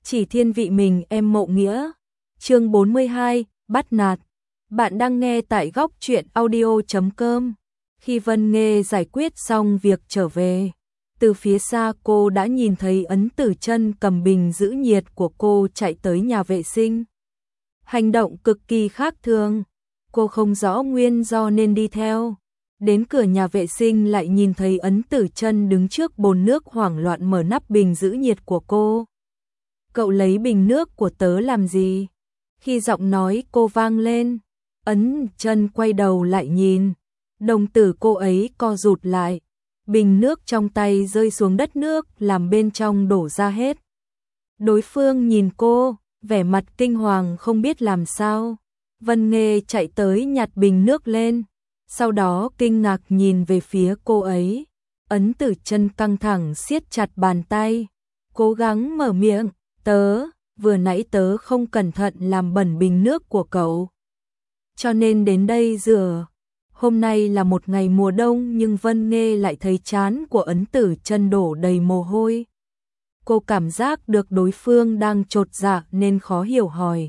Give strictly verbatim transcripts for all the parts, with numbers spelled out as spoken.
chỉ thiên vị mình em Mộ Nghĩa. Chương bốn mươi hai, bắt nạt. Bạn đang nghe tại góc truyện audio chấm com. Khi Vân Nghê giải quyết xong việc trở về, từ phía xa cô đã nhìn thấy Ấn Tử Chân cầm bình giữ nhiệt của cô chạy tới nhà vệ sinh. Hành động cực kỳ khác thường, cô không rõ nguyên do nên đi theo. Đến cửa nhà vệ sinh lại nhìn thấy Ấn Tử Chân đứng trước bồn nước hoảng loạn mở nắp bình giữ nhiệt của cô. Cậu lấy bình nước của tớ làm gì? Khi giọng nói cô vang lên, Ấn Chân quay đầu lại nhìn, đồng tử cô ấy co rụt lại, bình nước trong tay rơi xuống đất, nước làm bên trong đổ ra hết. Đối phương nhìn cô, vẻ mặt kinh hoàng không biết làm sao. Vân Nghê chạy tới nhặt bình nước lên, sau đó kinh ngạc nhìn về phía cô ấy. Ấn Tử Chân căng thẳng siết chặt bàn tay, cố gắng mở miệng, tớ, vừa nãy tớ không cẩn thận làm bẩn bình nước của cậu, cho nên đến đây rửa. Hôm nay là một ngày mùa đông nhưng Vân Nghê lại thấy trán của Ấn Tử Chân đổ đầy mồ hôi. Cô cảm giác được đối phương đang chột dạ nên khó hiểu hỏi.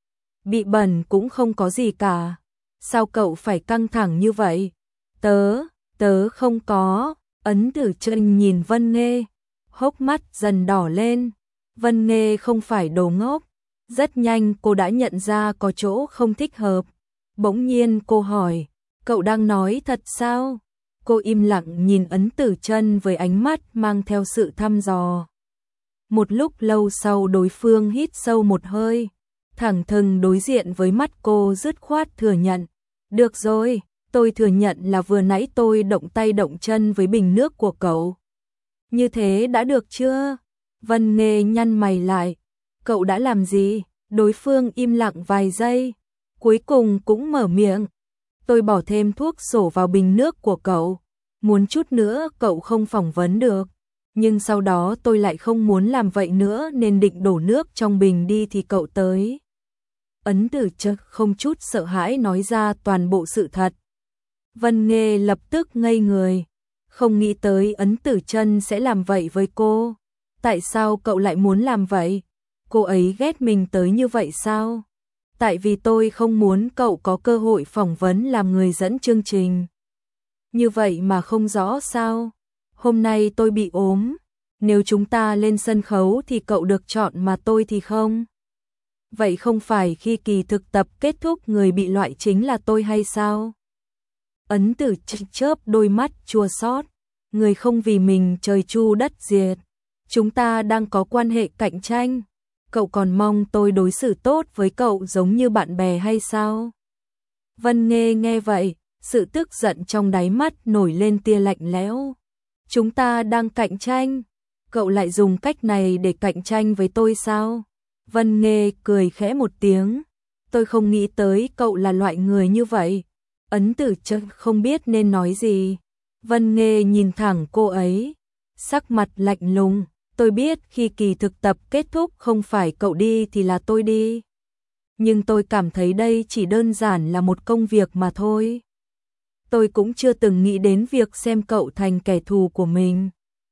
Bị bẩn cũng không có gì cả. Sao cậu phải căng thẳng như vậy? Tớ, tớ không có. Ấn Tử Chân nhìn Vân Nghê, hốc mắt dần đỏ lên. Vân Nghê không phải đồ ngốc. Rất nhanh cô đã nhận ra có chỗ không thích hợp. Bỗng nhiên cô hỏi, cậu đang nói thật sao? Cô im lặng nhìn Ấn Tử Chân với ánh mắt mang theo sự thăm dò. Một lúc lâu sau đối phương hít sâu một hơi, thẳng thừng đối diện với mắt cô dứt khoát thừa nhận. Được rồi, tôi thừa nhận là vừa nãy tôi động tay động chân với bình nước của cậu. Như thế đã được chưa? Vân Nghê nhăn mày lại. Cậu đã làm gì? Đối phương im lặng vài giây, cuối cùng cũng mở miệng. Tôi bỏ thêm thuốc sổ vào bình nước của cậu. Muốn chút nữa cậu không phỏng vấn được. Nhưng sau đó tôi lại không muốn làm vậy nữa nên định đổ nước trong bình đi thì cậu tới. Ấn Tử Chân không chút sợ hãi nói ra toàn bộ sự thật. Vân Nghê lập tức ngây người, không nghĩ tới Ấn Tử Chân sẽ làm vậy với cô. Tại sao cậu lại muốn làm vậy? Cô ấy ghét mình tới như vậy sao? Tại vì tôi không muốn cậu có cơ hội phỏng vấn làm người dẫn chương trình. Như vậy mà không rõ sao? Hôm nay tôi bị ốm, nếu chúng ta lên sân khấu thì cậu được chọn mà tôi thì không. Vậy không phải khi kỳ thực tập kết thúc người bị loại chính là tôi hay sao? Ấn Tử Chân chớp đôi mắt chua xót, người không vì mình trời chu đất diệt. Chúng ta đang có quan hệ cạnh tranh, cậu còn mong tôi đối xử tốt với cậu giống như bạn bè hay sao? Vân Nghê nghe vậy, sự tức giận trong đáy mắt nổi lên tia lạnh lẽo. Chúng ta đang cạnh tranh, cậu lại dùng cách này để cạnh tranh với tôi sao? Vân Nghê cười khẽ một tiếng, tôi không nghĩ tới cậu là loại người như vậy. Ấn Tử Chân không biết nên nói gì. Vân Nghê nhìn thẳng cô ấy, sắc mặt lạnh lùng, tôi biết khi kỳ thực tập kết thúc không phải cậu đi thì là tôi đi. Nhưng tôi cảm thấy đây chỉ đơn giản là một công việc mà thôi. Tôi cũng chưa từng nghĩ đến việc xem cậu thành kẻ thù của mình.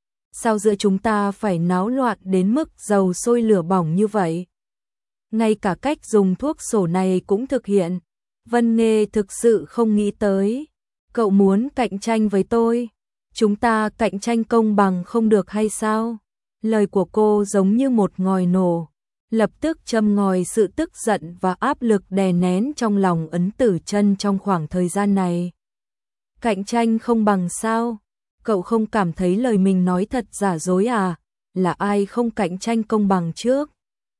Sao giữa chúng ta phải náo loạn đến mức dầu sôi lửa bỏng như vậy? Ngay cả cách dùng thuốc sổ này cũng thực hiện. Vân Nghê thực sự không nghĩ tới. Cậu muốn cạnh tranh với tôi. Chúng ta cạnh tranh công bằng không được hay sao? Lời của cô giống như một ngòi nổ, lập tức châm ngòi sự tức giận và áp lực đè nén trong lòng Ấn Tử Chân trong khoảng thời gian này. Cạnh tranh không bằng sao? Cậu không cảm thấy lời mình nói thật giả dối à? Là ai không cạnh tranh công bằng trước?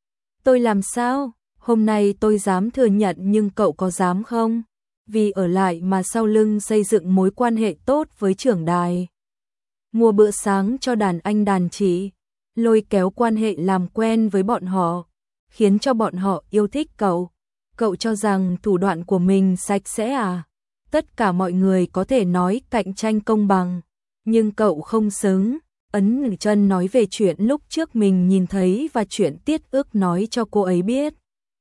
Tôi làm sao? Hôm nay tôi dám thừa nhận nhưng cậu có dám không? Vì ở lại mà sau lưng xây dựng mối quan hệ tốt với trưởng đài. Mua bữa sáng cho đàn anh đàn chị, lôi kéo quan hệ làm quen với bọn họ, khiến cho bọn họ yêu thích cậu. Cậu cho rằng thủ đoạn của mình sạch sẽ à? Tất cả mọi người có thể nói cạnh tranh công bằng, nhưng cậu không xứng. Ấn Tử Chân nói về chuyện lúc trước mình nhìn thấy và chuyện Tiết Ước nói cho cô ấy biết.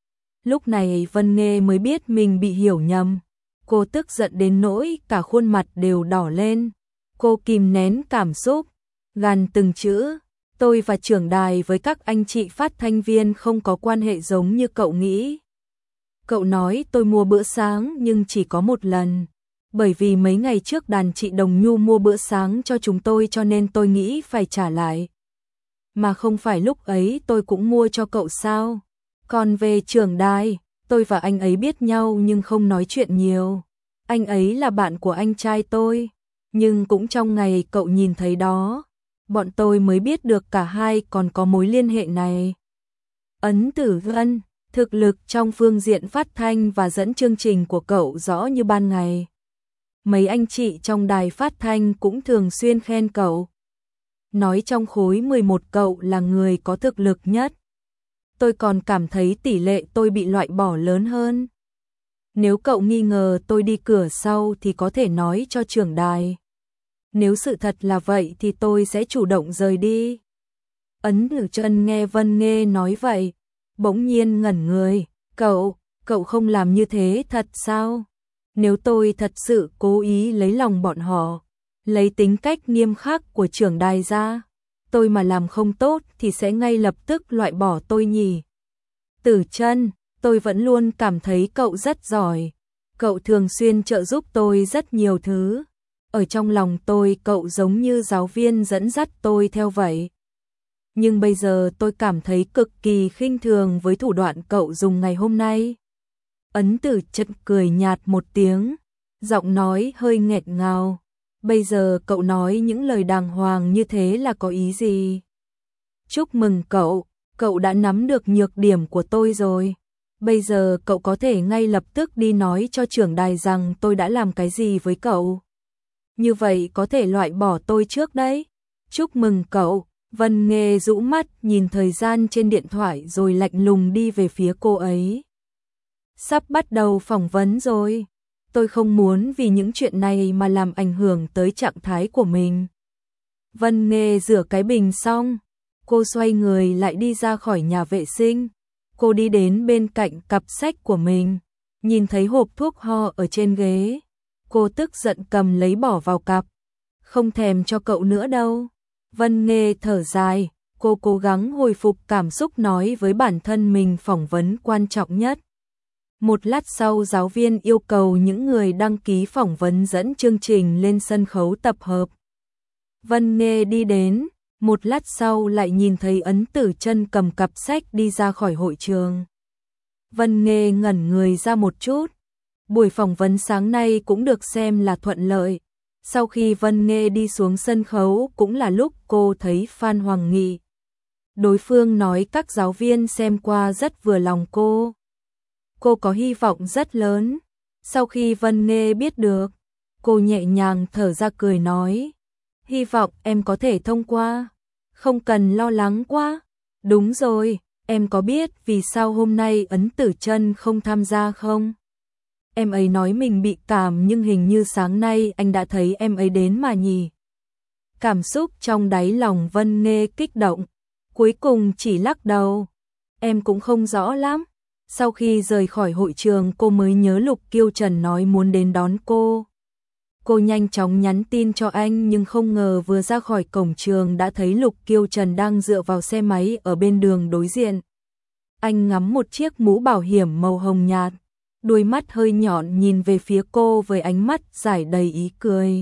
Lúc này Vân Nghê mới biết mình bị hiểu nhầm. Cô tức giận đến nỗi cả khuôn mặt đều đỏ lên. Cô kìm nén cảm xúc, gằn từng chữ, Tôi và trưởng đài với các anh chị phát thanh viên không có quan hệ giống như cậu nghĩ. Cậu nói tôi mua bữa sáng nhưng chỉ có một lần. Bởi vì mấy ngày trước đàn chị Đồng Nhu mua bữa sáng cho chúng tôi cho nên tôi nghĩ phải trả lại. Mà không phải lúc ấy tôi cũng mua cho cậu sao? Còn về trưởng đài, tôi và anh ấy biết nhau nhưng không nói chuyện nhiều. Anh ấy là bạn của anh trai tôi. Nhưng cũng trong ngày cậu nhìn thấy đó, bọn tôi mới biết được cả hai còn có mối liên hệ này. Ấn Tử Vân, thực lực trong phương diện phát thanh và dẫn chương trình của cậu rõ như ban ngày. Mấy anh chị trong đài phát thanh cũng thường xuyên khen cậu. Nói trong khối mười một cậu là người có thực lực nhất. Tôi còn cảm thấy tỷ lệ tôi bị loại bỏ lớn hơn. Nếu cậu nghi ngờ tôi đi cửa sau thì có thể nói cho trưởng đài. Nếu sự thật là vậy thì tôi sẽ chủ động rời đi. Ấn Tử Chân nghe Vân Nghê nói vậy, bỗng nhiên ngẩn người. Cậu, cậu không làm như thế thật sao? Nếu tôi thật sự cố ý lấy lòng bọn họ, lấy tính cách nghiêm khắc của trưởng đài ra, tôi mà làm không tốt thì sẽ ngay lập tức loại bỏ tôi nhỉ? Tử Chân, tôi vẫn luôn cảm thấy cậu rất giỏi. Cậu thường xuyên trợ giúp tôi rất nhiều thứ. Ở trong lòng tôi cậu giống như giáo viên dẫn dắt tôi theo vậy. Nhưng bây giờ tôi cảm thấy cực kỳ khinh thường với thủ đoạn cậu dùng ngày hôm nay. Ấn Tử Chân cười nhạt một tiếng, giọng nói hơi nghẹn ngào. Bây giờ cậu nói những lời đàng hoàng như thế là có ý gì? Chúc mừng cậu, cậu đã nắm được nhược điểm của tôi rồi. Bây giờ cậu có thể ngay lập tức đi nói cho trưởng đài rằng tôi đã làm cái gì với cậu. Như vậy có thể loại bỏ tôi trước đấy. Chúc mừng cậu. Vân Nghê rũ mắt nhìn thời gian trên điện thoại rồi lạnh lùng đi về phía cô ấy. Sắp bắt đầu phỏng vấn rồi. Tôi không muốn vì những chuyện này mà làm ảnh hưởng tới trạng thái của mình. Vân Nghê rửa cái bình xong, cô xoay người lại đi ra khỏi nhà vệ sinh. Cô đi đến bên cạnh cặp sách của mình, nhìn thấy hộp thuốc ho ở trên ghế. Cô tức giận cầm lấy bỏ vào cặp. Không thèm cho cậu nữa đâu. Vân Nghê thở dài, cô cố gắng hồi phục cảm xúc nói với bản thân mình phỏng vấn quan trọng nhất. Một lát sau giáo viên yêu cầu những người đăng ký phỏng vấn dẫn chương trình lên sân khấu tập hợp. Vân Nghê đi đến, một lát sau lại nhìn thấy Ấn Tử Chân cầm cặp sách đi ra khỏi hội trường. Vân Nghê ngẩn người ra một chút. Buổi phỏng vấn sáng nay cũng được xem là thuận lợi. Sau khi Vân Nghê đi xuống sân khấu cũng là lúc cô thấy Phan Hoàng Nghị. Đối phương nói các giáo viên xem qua rất vừa lòng cô. Cô có hy vọng rất lớn. Sau khi Vân Nghê biết được, cô nhẹ nhàng thở ra cười nói. Hy vọng em có thể thông qua. Không cần lo lắng quá. Đúng rồi, em có biết vì sao hôm nay Ấn Tử Chân không tham gia không? Em ấy nói mình bị cảm nhưng hình như sáng nay anh đã thấy em ấy đến mà nhỉ. Cảm xúc trong đáy lòng Vân Nghê kích động, cuối cùng chỉ lắc đầu. Em cũng không rõ lắm. Sau khi rời khỏi hội trường cô mới nhớ Lục Kiêu Trần nói muốn đến đón cô. Cô nhanh chóng nhắn tin cho anh nhưng không ngờ vừa ra khỏi cổng trường đã thấy Lục Kiêu Trần đang dựa vào xe máy ở bên đường đối diện. Anh ngắm một chiếc mũ bảo hiểm màu hồng nhạt, đôi mắt hơi nhọn nhìn về phía cô với ánh mắt rải đầy ý cười.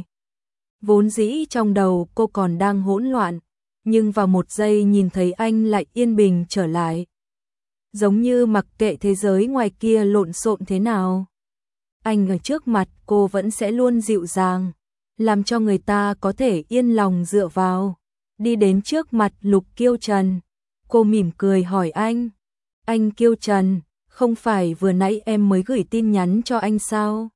Vốn dĩ trong đầu cô còn đang hỗn loạn, nhưng vào một giây nhìn thấy anh lại yên bình trở lại. Giống như mặc kệ thế giới ngoài kia lộn xộn thế nào, anh ở trước mặt cô vẫn sẽ luôn dịu dàng, làm cho người ta có thể yên lòng dựa vào. Đi đến trước mặt Lục Kiêu Trần, cô mỉm cười hỏi anh. Anh Kiêu Trần, không phải vừa nãy em mới gửi tin nhắn cho anh sao?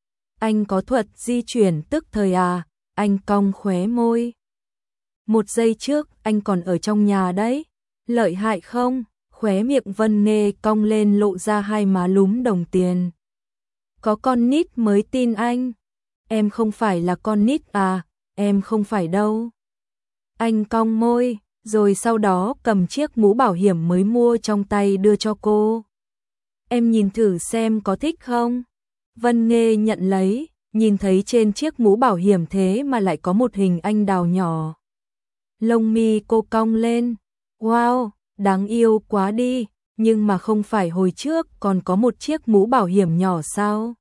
Anh có thuật di chuyển tức thời à? Anh cong khóe môi. Một giây trước anh còn ở trong nhà đấy. Lợi hại không? Khóe miệng Vân Nghê cong lên lộ ra hai má lúm đồng tiền. Có con nít mới tin anh. Em không phải là con nít à? Em không phải đâu. Anh cong môi, rồi sau đó cầm chiếc mũ bảo hiểm mới mua trong tay đưa cho cô. Em nhìn thử xem có thích không? Vân Nghê nhận lấy, nhìn thấy trên chiếc mũ bảo hiểm thế mà lại có một hình anh đào nhỏ. Lông mi cô cong lên. Wow, đáng yêu quá đi, nhưng mà không phải hồi trước còn có một chiếc mũ bảo hiểm nhỏ sao?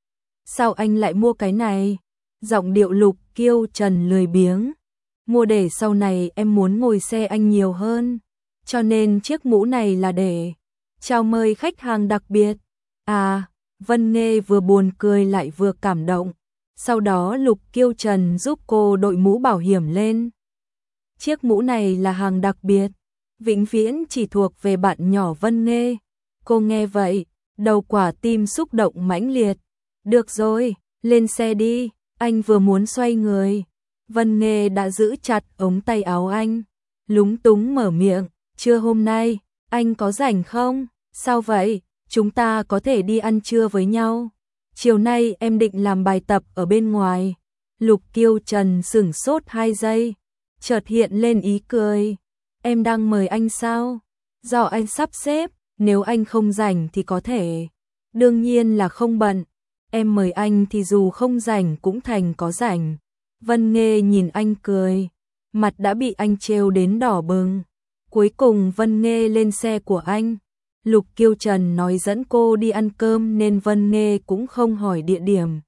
Sao anh lại mua cái này? Giọng điệu Lục Kiêu Trần lười biếng. Mua để sau này em muốn ngồi xe anh nhiều hơn. Cho nên chiếc mũ này là để chào mời khách hàng đặc biệt. À, Vân Nghê vừa buồn cười lại vừa cảm động. Sau đó Lục Kiêu Trần giúp cô đội mũ bảo hiểm lên. Chiếc mũ này là hàng đặc biệt, vĩnh viễn chỉ thuộc về bạn nhỏ Vân Nghê. Cô nghe vậy, đầu quả tim xúc động mãnh liệt. Được rồi, lên xe đi, anh vừa muốn xoay người. Vân Nghê đã giữ chặt ống tay áo anh, lúng túng mở miệng, trưa hôm nay, anh có rảnh không? Sao vậy, chúng ta có thể đi ăn trưa với nhau. Chiều nay em định làm bài tập ở bên ngoài. Lục Kiêu Trần sửng sốt hai giây, chợt hiện lên ý cười. Em đang mời anh sao? Do anh sắp xếp, nếu anh không rảnh thì có thể. Đương nhiên là không bận. Em mời anh thì dù không rảnh cũng thành có rảnh. Vân Nghê nhìn anh cười, mặt đã bị anh trêu đến đỏ bừng. Cuối cùng Vân Nghê lên xe của anh. Lục Kiêu Trần nói dẫn cô đi ăn cơm nên Vân Nghê cũng không hỏi địa điểm.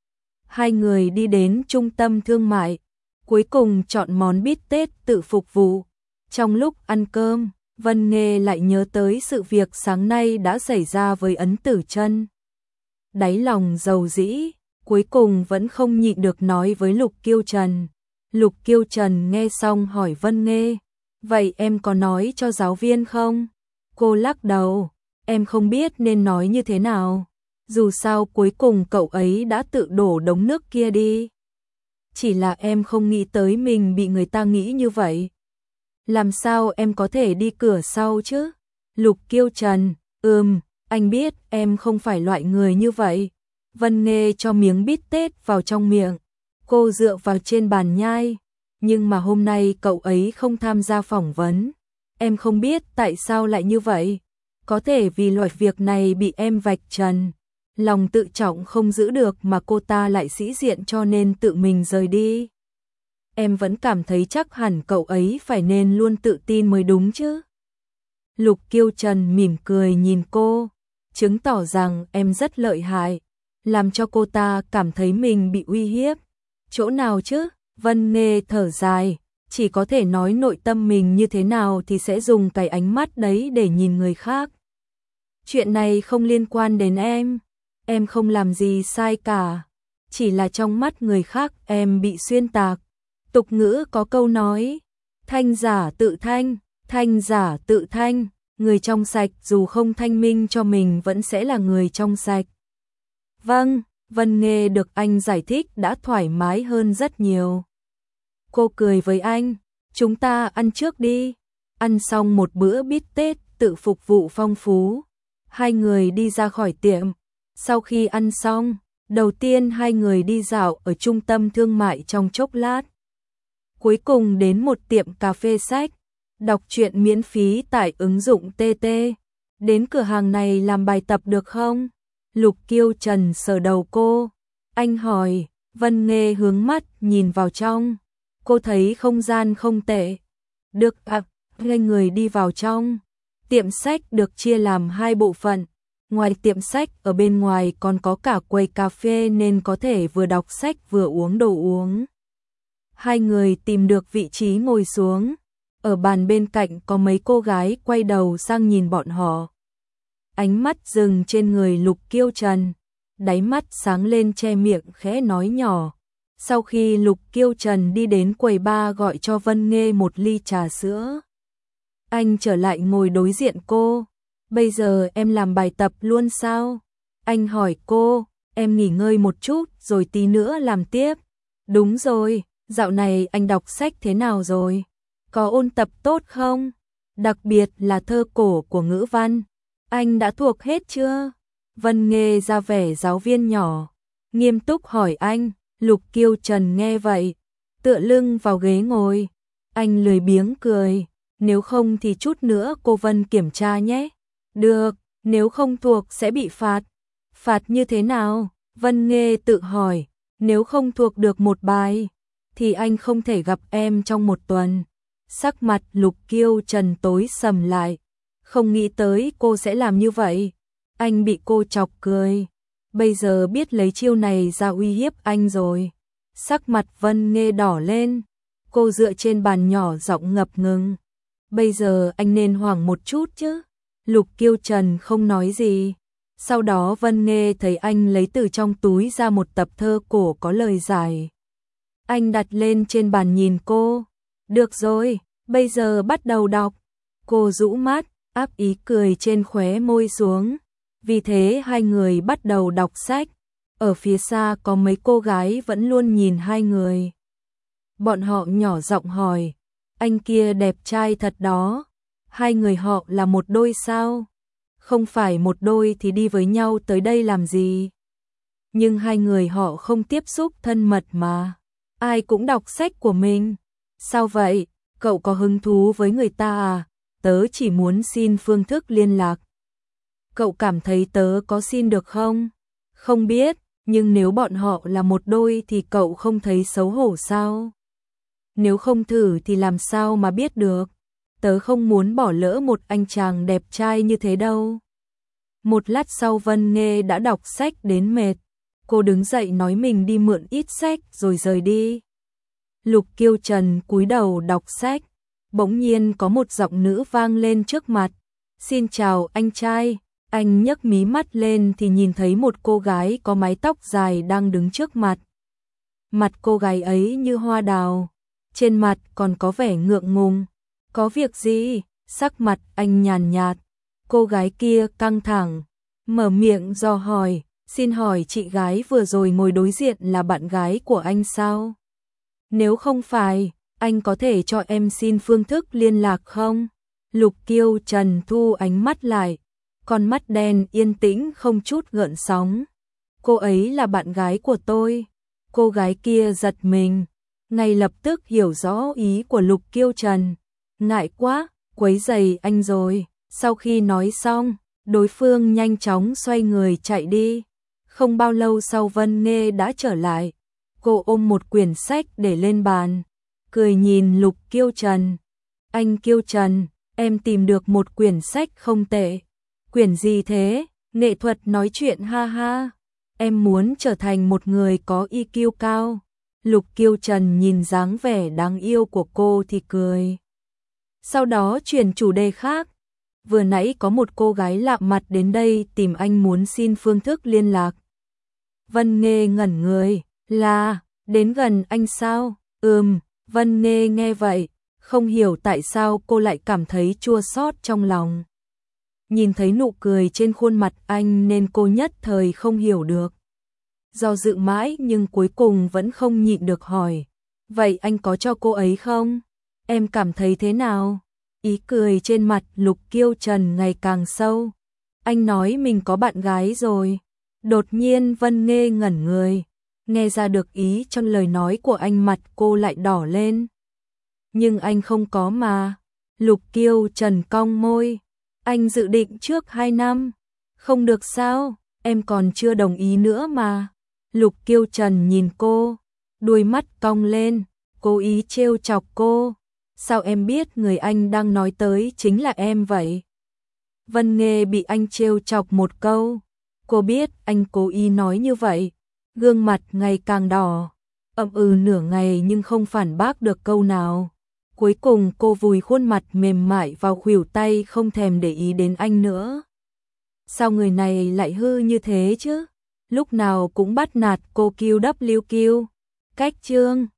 Hai người đi đến trung tâm thương mại, cuối cùng chọn món bít tết tự phục vụ. Trong lúc ăn cơm, Vân Nghê lại nhớ tới sự việc sáng nay đã xảy ra với Ấn Tử Chân. Đáy lòng dầu dĩ, cuối cùng vẫn không nhịn được nói với Lục Kiêu Trần. Lục Kiêu Trần nghe xong hỏi Vân Nghê, vậy em có nói cho giáo viên không? Cô lắc đầu, em không biết nên nói như thế nào. Dù sao cuối cùng cậu ấy đã tự đổ đống nước kia đi. Chỉ là em không nghĩ tới mình bị người ta nghĩ như vậy. Làm sao em có thể đi cửa sau chứ? Lục Kiêu Trần, ừm, anh biết em không phải loại người như vậy. Vân Nghê cho miếng bít tết vào trong miệng. Cô dựa vào trên bàn nhai. Nhưng mà hôm nay cậu ấy không tham gia phỏng vấn. Em không biết tại sao lại như vậy. Có thể vì loại việc này bị em vạch trần. Lòng tự trọng không giữ được mà cô ta lại sĩ diện cho nên tự mình rời đi. Em vẫn cảm thấy chắc hẳn cậu ấy phải nên luôn tự tin mới đúng chứ. Lục Kiêu Trần mỉm cười nhìn cô, chứng tỏ rằng em rất lợi hại, làm cho cô ta cảm thấy mình bị uy hiếp. Chỗ nào chứ? Vân Nghê thở dài, chỉ có thể nói nội tâm mình như thế nào thì sẽ dùng cái ánh mắt đấy để nhìn người khác. Chuyện này không liên quan đến em, em không làm gì sai cả, chỉ là trong mắt người khác em bị xuyên tạc. Tục ngữ có câu nói, thanh giả tự thanh, thanh giả tự thanh, người trong sạch dù không thanh minh cho mình vẫn sẽ là người trong sạch. Vâng, Vân Nghê được anh giải thích đã thoải mái hơn rất nhiều. Cô cười với anh, chúng ta ăn trước đi. Ăn xong một bữa bít tết tự phục vụ phong phú, hai người đi ra khỏi tiệm. Sau khi ăn xong, đầu tiên hai người đi dạo ở trung tâm thương mại trong chốc lát. Cuối cùng đến một tiệm cà phê sách, đọc truyện miễn phí tại ứng dụng tê tê. Đến cửa hàng này làm bài tập được không? Lục Kiêu Trần sờ đầu cô. Anh hỏi, Vân Nghê hướng mắt nhìn vào trong. Cô thấy không gian không tệ. Được ạ, hai người đi vào trong. Tiệm sách được chia làm hai bộ phận. Ngoài tiệm sách ở bên ngoài còn có cả quầy cà phê nên có thể vừa đọc sách vừa uống đồ uống. Hai người tìm được vị trí ngồi xuống. Ở bàn bên cạnh có mấy cô gái quay đầu sang nhìn bọn họ. Ánh mắt dừng trên người Lục Kiêu Trần, đáy mắt sáng lên che miệng khẽ nói nhỏ. Sau khi Lục Kiêu Trần đi đến quầy bar gọi cho Vân Nghê một ly trà sữa, anh trở lại ngồi đối diện cô. Bây giờ em làm bài tập luôn sao? Anh hỏi cô, em nghỉ ngơi một chút rồi tí nữa làm tiếp. Đúng rồi, dạo này anh đọc sách thế nào rồi? Có ôn tập tốt không? Đặc biệt là thơ cổ của ngữ văn. Anh đã thuộc hết chưa? Vân Nghê ra vẻ giáo viên nhỏ, nghiêm túc hỏi anh. Lục Kiêu Trần nghe vậy, tựa lưng vào ghế ngồi. Anh lười biếng cười, nếu không thì chút nữa cô Vân kiểm tra nhé. Được, nếu không thuộc sẽ bị phạt. Phạt như thế nào? Vân Nghê tự hỏi, nếu không thuộc được một bài, thì anh không thể gặp em trong một tuần. Sắc mặt Lục Kiêu Trần tối sầm lại, không nghĩ tới cô sẽ làm như vậy. Anh bị cô chọc cười, bây giờ biết lấy chiêu này ra uy hiếp anh rồi. Sắc mặt Vân Nghê đỏ lên, cô dựa trên bàn nhỏ giọng ngập ngừng. Bây giờ anh nên hoảng một chút chứ. Lục Kiêu Trần không nói gì. Sau đó Vân Nghê thấy anh lấy từ trong túi ra một tập thơ cổ có lời giải. Anh đặt lên trên bàn nhìn cô. Được rồi, bây giờ bắt đầu đọc. Cô rũ mắt, áp ý cười trên khóe môi xuống. Vì thế hai người bắt đầu đọc sách. Ở phía xa có mấy cô gái vẫn luôn nhìn hai người. Bọn họ nhỏ giọng hỏi, anh kia đẹp trai thật đó. Hai người họ là một đôi sao? Không phải một đôi thì đi với nhau tới đây làm gì? Nhưng hai người họ không tiếp xúc thân mật mà. Ai cũng đọc sách của mình. Sao vậy? Cậu có hứng thú với người ta à? Tớ chỉ muốn xin phương thức liên lạc. Cậu cảm thấy tớ có xin được không? Không biết, nhưng nếu bọn họ là một đôi thì cậu không thấy xấu hổ sao? Nếu không thử thì làm sao mà biết được? Tớ không muốn bỏ lỡ một anh chàng đẹp trai như thế đâu. Một lát sau Vân Nghê đã đọc sách đến mệt. Cô đứng dậy nói mình đi mượn ít sách rồi rời đi. Lục Kiêu Trần cúi đầu đọc sách. Bỗng nhiên có một giọng nữ vang lên trước mặt. Xin chào anh trai. Anh nhấc mí mắt lên thì nhìn thấy một cô gái có mái tóc dài đang đứng trước mặt. Mặt cô gái ấy như hoa đào. Trên mặt còn có vẻ ngượng ngùng. Có việc gì? Sắc mặt anh nhàn nhạt. Cô gái kia căng thẳng, mở miệng dò hỏi, xin hỏi chị gái vừa rồi ngồi đối diện là bạn gái của anh sao? Nếu không phải, anh có thể cho em xin phương thức liên lạc không? Lục Kiêu Trần thu ánh mắt lại, con mắt đen yên tĩnh không chút gợn sóng. Cô ấy là bạn gái của tôi. Cô gái kia giật mình, ngay lập tức hiểu rõ ý của Lục Kiêu Trần. Ngại quá, quấy rầy anh rồi. Sau khi nói xong, đối phương nhanh chóng xoay người chạy đi. Không bao lâu sau Vân Nghê đã trở lại. Cô ôm một quyển sách để lên bàn, cười nhìn Lục Kiêu Trần. Anh Kiêu Trần, em tìm được một quyển sách không tệ. Quyển gì thế? Nghệ thuật nói chuyện ha ha. Em muốn trở thành một người có i kiu cao. Lục Kiêu Trần nhìn dáng vẻ đáng yêu của cô thì cười. Sau đó chuyển chủ đề khác. Vừa nãy có một cô gái lạ mặt đến đây tìm anh muốn xin phương thức liên lạc. Vân Nghê ngẩn người, là, đến gần anh sao? Ừm, Vân Nghê nghe vậy, không hiểu tại sao cô lại cảm thấy chua xót trong lòng. Nhìn thấy nụ cười trên khuôn mặt anh nên cô nhất thời không hiểu được. Do dự mãi nhưng cuối cùng vẫn không nhịn được hỏi. Vậy anh có cho cô ấy không? Em cảm thấy thế nào? Ý cười trên mặt Lục Kiêu Trần ngày càng sâu. Anh nói mình có bạn gái rồi. Đột nhiên Vân Nghê ngẩn người. Nghe ra được ý trong lời nói của anh, mặt cô lại đỏ lên. Nhưng anh không có mà. Lục Kiêu Trần cong môi. Anh dự định trước hai năm. Không được sao, em còn chưa đồng ý nữa mà. Lục Kiêu Trần nhìn cô, đuôi mắt cong lên, cố ý trêu chọc cô. Sao em biết người anh đang nói tới chính là em vậy? Vân Nghê bị anh trêu chọc một câu. Cô biết anh cố ý nói như vậy. Gương mặt ngày càng đỏ. Ậm ừ nửa ngày nhưng không phản bác được câu nào. Cuối cùng cô vùi khuôn mặt mềm mại vào khuỷu tay, không thèm để ý đến anh nữa. Sao người này lại hư như thế chứ? Lúc nào cũng bắt nạt cô kiu đắp liu kiu. Cách chương